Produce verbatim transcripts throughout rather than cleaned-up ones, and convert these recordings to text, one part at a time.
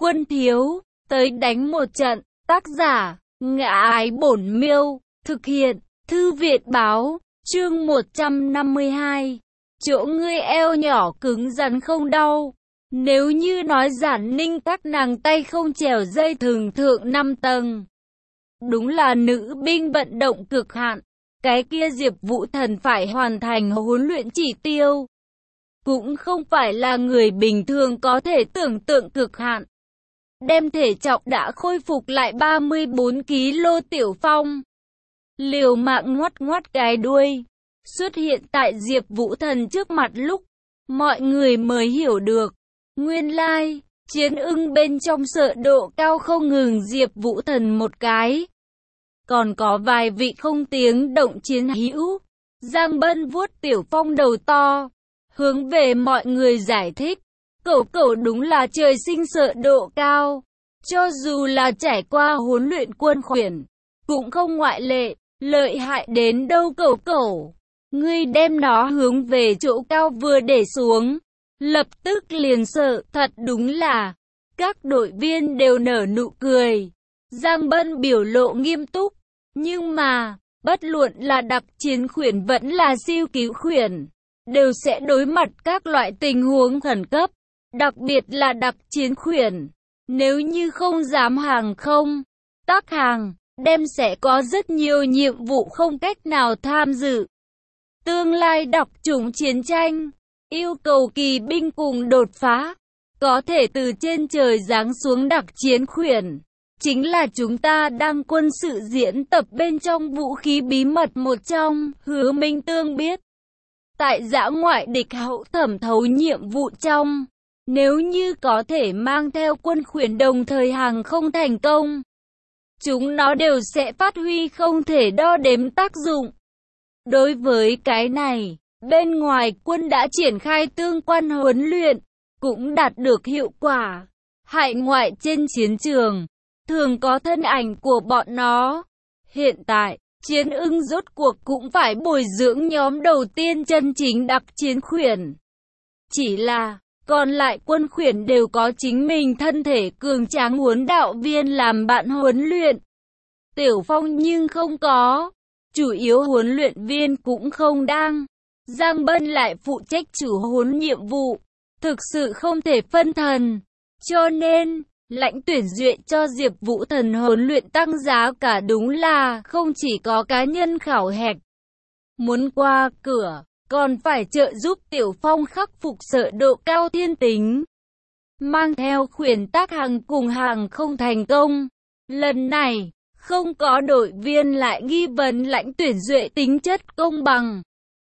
Quân thiếu, tới đánh một trận. Tác giả, Ngã Ái Bổn Miêu. Thực hiện, Thư Viện Báo. Chương một trăm năm mươi hai. Chỗ ngươi eo nhỏ cứng rắn không đau. Nếu như nói Giản Ninh các nàng tay không trèo dây thừng thượng năm tầng. Đúng là nữ binh vận động cực hạn. Cái kia Diệp Vũ Thần phải hoàn thành huấn luyện chỉ tiêu. Cũng không phải là người bình thường có thể tưởng tượng cực hạn. Đem thể trọng đã khôi phục lại ba mươi bốn ki lô gam Tiểu Phong. Liều mạng ngoắt ngoắt cái đuôi. Xuất hiện tại Diệp Vũ Thần trước mặt lúc. Mọi người mới hiểu được. Nguyên lai, Chiến Ưng bên trong sợ độ cao không ngừng Diệp Vũ Thần một cái. Còn có vài vị không tiếng động chiến hữu. Giang Bân vuốt Tiểu Phong đầu to. Hướng về mọi người giải thích. Cẩu cẩu đúng là trời sinh sợ độ cao. Cho dù là trải qua huấn luyện quân khuyển. Cũng không ngoại lệ. Lợi hại đến đâu cẩu cẩu. Ngươi đem nó hướng về chỗ cao vừa để xuống. Lập tức liền sợ. Thật đúng là. Các đội viên đều nở nụ cười. Giang Bân biểu lộ nghiêm túc. Nhưng mà, bất luận là đặc chiến khuyển vẫn là siêu cứu khuyển, đều sẽ đối mặt các loại tình huống khẩn cấp. Đặc biệt là đặc chiến khuyển. Nếu như không dám hàng không, tác hàng, đem sẽ có rất nhiều nhiệm vụ không cách nào tham dự. Tương lai đọc chủng chiến tranh, yêu cầu kỳ binh cùng đột phá, có thể từ trên trời giáng xuống đặc chiến khuyển. Chính là chúng ta đang quân sự diễn tập bên trong vũ khí bí mật một trong, Hứa Minh Tương biết. Tại dã ngoại địch hậu thẩm thấu nhiệm vụ trong, nếu như có thể mang theo quân khuyển đồng thời hàng không thành công, chúng nó đều sẽ phát huy không thể đo đếm tác dụng. Đối với cái này, bên ngoài quân đã triển khai tương quan huấn luyện, cũng đạt được hiệu quả. Hải ngoại trên chiến trường, thường có thân ảnh của bọn nó. Hiện tại, Chiến Ưng rốt cuộc cũng phải bồi dưỡng nhóm đầu tiên chân chính đặc chiến khuyển. Chỉ là, còn lại quân khuyển đều có chính mình thân thể cường tráng huấn đạo viên làm bạn huấn luyện. Tiểu Phong nhưng không có. Chủ yếu huấn luyện viên cũng không đang. Giang Bân lại phụ trách chủ huấn nhiệm vụ. Thực sự không thể phân thần. Cho nên, lãnh tuyển duyệt cho Diệp Vũ Thần huấn luyện tăng giá cả đúng là không chỉ có cá nhân khảo hạch. Muốn qua cửa, còn phải trợ giúp Tiểu Phong khắc phục sợ độ cao thiên tính. Mang theo khuyển tác hàng cùng hàng không thành công. Lần này, không có đội viên lại nghi vấn lãnh tuyển duyệt tính chất công bằng.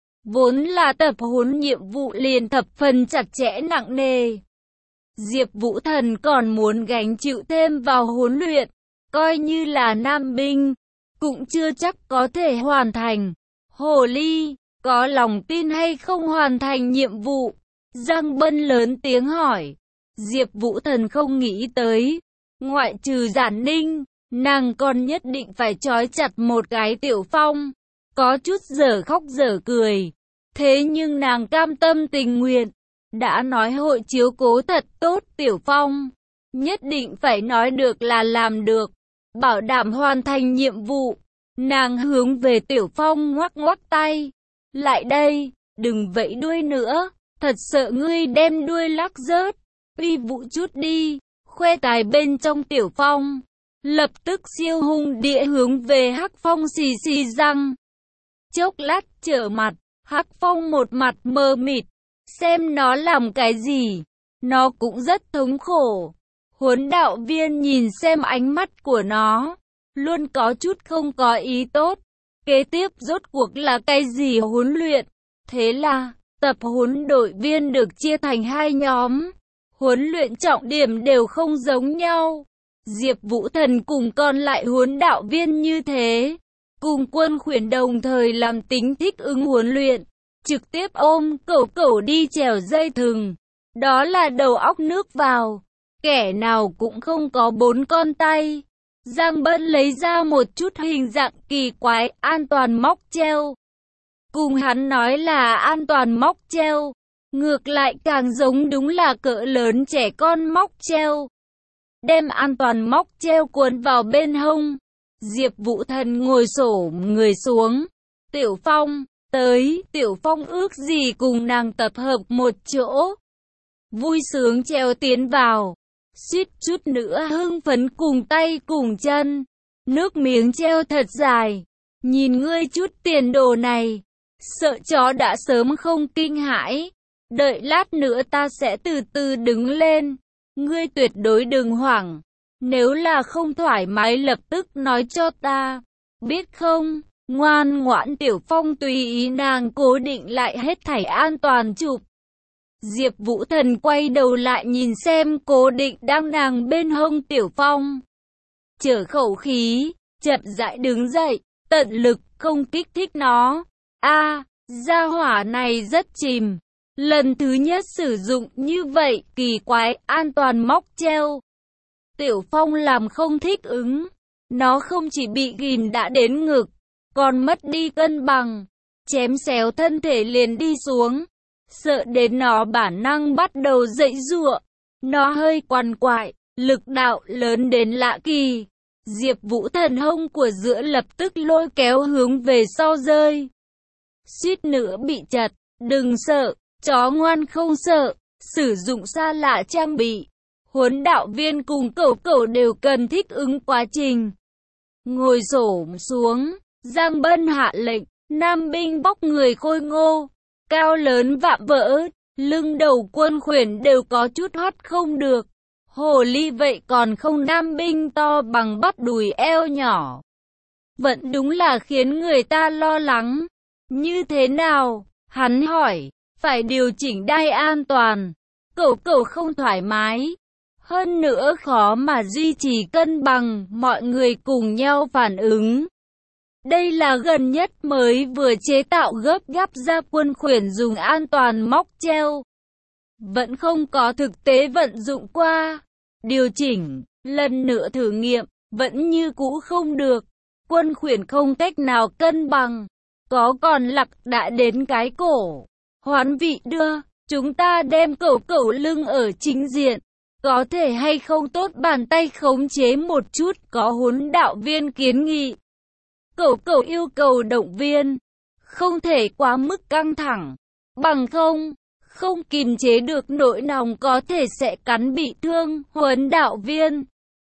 Vốn là tập huấn nhiệm vụ liền thập phần chặt chẽ nặng nề. Diệp Vũ Thần còn muốn gánh chịu thêm vào huấn luyện, coi như là nam binh, cũng chưa chắc có thể hoàn thành. Hồ ly, có lòng tin hay không hoàn thành nhiệm vụ? Giang Bân lớn tiếng hỏi. Diệp Vũ Thần không nghĩ tới, ngoại trừ Giản Ninh, nàng còn nhất định phải trói chặt một cái Tiểu Phong, có chút dở khóc dở cười. Thế nhưng nàng cam tâm tình nguyện. Đã nói hội chiếu cố thật tốt Tiểu Phong, nhất định phải nói được là làm được, bảo đảm hoàn thành nhiệm vụ. Nàng hướng về Tiểu Phong ngoắc ngoắc tay. Lại đây, đừng vẫy đuôi nữa, thật sợ ngươi đem đuôi lắc rớt. Uy vũ chút đi, khoe tài bên trong Tiểu Phong. Lập tức siêu hung địa hướng về Hắc Phong xì xì răng. Chốc lát trở mặt, Hắc Phong một mặt mờ mịt. Xem nó làm cái gì, nó cũng rất thống khổ. Huấn đạo viên nhìn xem ánh mắt của nó, luôn có chút không có ý tốt. Kế tiếp rốt cuộc là cái gì huấn luyện? Thế là, tập huấn đội viên được chia thành hai nhóm. Huấn luyện trọng điểm đều không giống nhau. Diệp Vũ Thần cùng còn lại huấn đạo viên như thế, cùng quân khuyển đồng thời làm tính thích ứng huấn luyện. Trực tiếp ôm cẩu cẩu đi trèo dây thừng. Đó là đầu óc nước vào. Kẻ nào cũng không có bốn con tay. Giang Bân lấy ra một chút hình dạng kỳ quái an toàn móc treo. Cùng hắn nói là an toàn móc treo. Ngược lại càng giống đúng là cỡ lớn trẻ con móc treo. đem an toàn móc treo cuốn vào bên hông. Diệp Vũ Thần ngồi xổm người xuống. Tiểu Phong, tới, Tiểu Phong ước gì cùng nàng tập hợp một chỗ. Vui sướng treo tiến vào, suýt chút nữa hưng phấn cùng tay cùng chân. Nước miếng treo thật dài, nhìn ngươi chút tiền đồ này, sợ chó đã sớm không kinh hãi. Đợi lát nữa ta sẽ từ từ đứng lên, ngươi tuyệt đối đừng hoảng. Nếu là không thoải mái lập tức nói cho ta, biết không? Ngoan ngoãn. Tiểu Phong tùy ý nàng cố định lại hết thảy an toàn chụp. Diệp Vũ Thần quay đầu lại nhìn xem cố định đang nàng bên hông Tiểu Phong. Chở khẩu khí, chậm rãi đứng dậy, tận lực không kích thích nó. A, gia hỏa này rất chìm. Lần thứ nhất sử dụng như vậy, kỳ quái, an toàn móc treo. Tiểu Phong làm không thích ứng. Nó không chỉ bị ghim đã đến ngực, còn mất đi cân bằng. Chém xéo thân thể liền đi xuống. Sợ đến nó bản năng bắt đầu giãy giụa. Nó hơi quằn quại, lực đạo lớn đến lạ kỳ. Diệp Vũ Thần hông của giữa lập tức lôi kéo hướng về sau rơi. Suýt nữa bị chật. Đừng sợ, chó ngoan không sợ. Sử dụng xa lạ trang bị, huấn đạo viên cùng cẩu cẩu đều cần thích ứng quá trình. Ngồi xổm xuống, Giang Bân hạ lệnh. Nam binh bóc người khôi ngô, cao lớn vạm vỡ, lưng đầu quân khuyển đều có chút hoắt không được. Hồ ly vậy còn không nam binh to bằng bắp đùi eo nhỏ. Vẫn đúng là khiến người ta lo lắng. Như thế nào? Hắn hỏi. Phải điều chỉnh đai an toàn. Cẩu cẩu không thoải mái. Hơn nữa khó mà duy trì cân bằng, mọi người cùng nhau phản ứng. Đây là gần nhất mới vừa chế tạo gấp gáp ra quân khuyển dùng an toàn móc treo. Vẫn không có thực tế vận dụng qua. Điều chỉnh, lần nữa thử nghiệm, vẫn như cũ không được. Quân khuyển không cách nào cân bằng. Có còn lặc đã đến cái cổ. Hoán vị đưa, chúng ta đem cẩu cẩu lưng ở chính diện. Có thể hay không tốt bàn tay khống chế một chút, có huấn đạo viên kiến nghị. Cẩu cẩu yêu cầu động viên, không thể quá mức căng thẳng, bằng không, không kìm chế được nỗi lòng có thể sẽ cắn bị thương. Huấn đạo viên,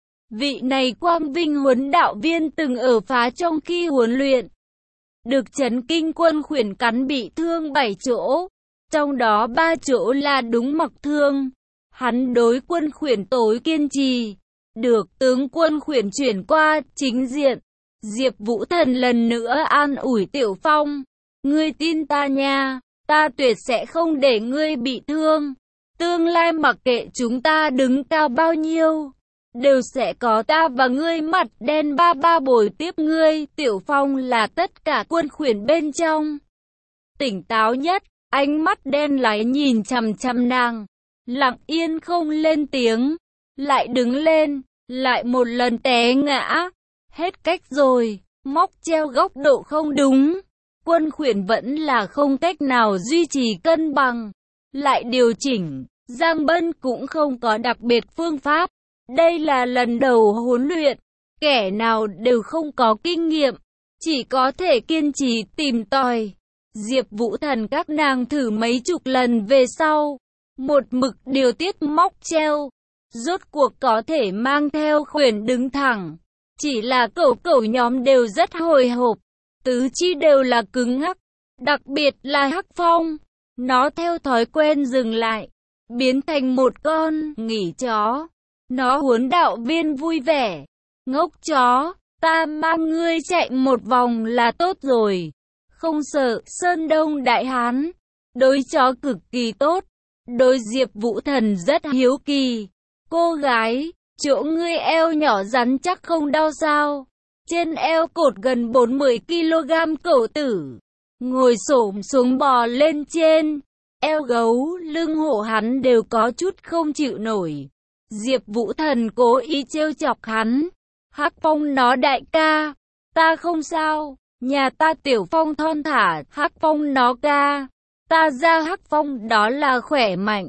vị này quang vinh huấn đạo viên từng ở phá trong khi huấn luyện, được chấn kinh quân khuyển cắn bị thương bảy chỗ, trong đó ba chỗ là đúng mặc thương. Hắn đối quân khuyển tối kiên trì, được tướng quân khuyển chuyển qua chính diện. Diệp Vũ Thần lần nữa an ủi Tiểu Phong, ngươi tin ta nha, ta tuyệt sẽ không để ngươi bị thương. Tương lai mặc kệ chúng ta đứng cao bao nhiêu, đều sẽ có ta và ngươi mặt đen ba ba bồi tiếp ngươi. Tiểu Phong là tất cả quân khuyển bên trong tỉnh táo nhất, ánh mắt đen láy nhìn chằm chằm nàng, lặng yên không lên tiếng, lại đứng lên, lại một lần té ngã. Hết cách rồi, móc treo góc độ không đúng, quân khuyển vẫn là không cách nào duy trì cân bằng, lại điều chỉnh. Giang Bân cũng không có đặc biệt phương pháp, đây là lần đầu huấn luyện, kẻ nào đều không có kinh nghiệm, chỉ có thể kiên trì tìm tòi. Diệp Vũ Thần các nàng thử mấy chục lần về sau, một mực điều tiết móc treo, rốt cuộc có thể mang theo khuyển đứng thẳng. Chỉ là cẩu cẩu nhóm đều rất hồi hộp, tứ chi đều là cứng ngắc, đặc biệt là Hắc Phong, nó theo thói quen dừng lại, biến thành một con nghỉ chó. Nó huấn đạo viên vui vẻ, ngốc chó, ta mang ngươi chạy một vòng là tốt rồi, không sợ. Sơn Đông Đại Hán, đối chó cực kỳ tốt, đối Diệp Vũ Thần rất hiếu kỳ. Cô gái, chỗ ngươi eo nhỏ rắn chắc không đau sao? Trên eo cột gần bốn mươi ki lô gam. Cẩu tử ngồi xổm xuống bò lên trên eo gấu, lưng hổ hắn đều có chút không chịu nổi. Diệp Vũ Thần cố ý trêu chọc hắn. Hắc Phong nó đại ca, ta không sao, nhà ta Tiểu Phong thon thả. Hắc Phong nó ca, ta ra Hắc Phong đó là khỏe mạnh.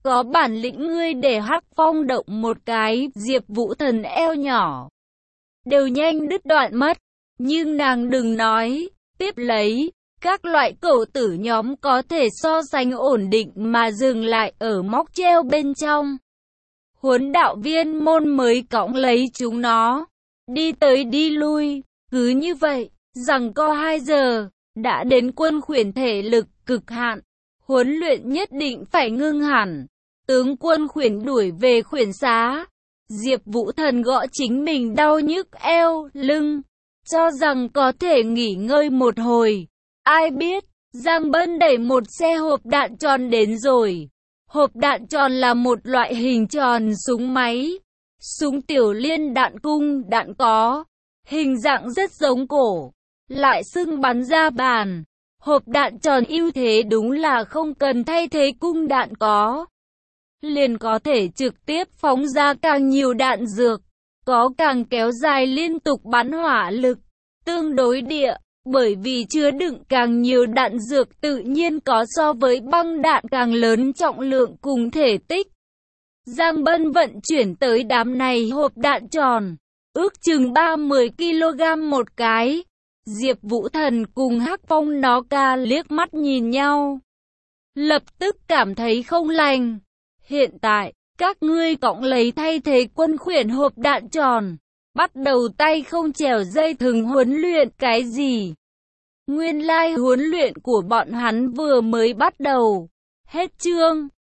có bản lĩnh ngươi để Hắc Phong động một cái, Diệp Vũ Thần eo nhỏ đều nhanh đứt đoạn mất. Nhưng nàng đừng nói, tiếp lấy, các loại cẩu tử nhóm có thể so sánh ổn định mà dừng lại ở móc treo bên trong. Huấn đạo viên môn mới cõng lấy chúng nó, đi tới đi lui, cứ như vậy, giằng co hai giờ, đã đến Quân Khuyển thể lực cực hạn, huấn luyện nhất định phải ngưng hẳn. Tướng Quân Khuyển đuổi về khuyển xá, Diệp Vũ Thần gõ chính mình đau nhức eo, lưng, cho rằng có thể nghỉ ngơi một hồi. Ai biết, Giang Bân đẩy một xe hộp đạn tròn đến rồi. Hộp đạn tròn là một loại hình tròn súng máy, súng tiểu liên đạn cung đạn có, hình dạng rất giống cổ, lại xưng bắn ra bàn. Hộp đạn tròn ưu thế đúng là không cần thay thế cung đạn có, liền có thể trực tiếp phóng ra càng nhiều đạn dược, có càng kéo dài liên tục bắn hỏa lực, tương đối địa. Bởi vì chứa đựng càng nhiều đạn dược tự nhiên có so với băng đạn càng lớn trọng lượng cùng thể tích. Giang Bân vận chuyển tới đám này hộp đạn tròn, ước chừng ba mươi ki lô gam một cái. Diệp Vũ Thần cùng Hắc Phong nó ca liếc mắt nhìn nhau, lập tức cảm thấy không lành. Hiện tại, các ngươi cõng lấy thay thế Quân Khuyển hộp đạn tròn, bắt đầu tay không trèo dây thừng huấn luyện cái gì? Nguyên lai huấn luyện của bọn hắn vừa mới bắt đầu. Hết chương.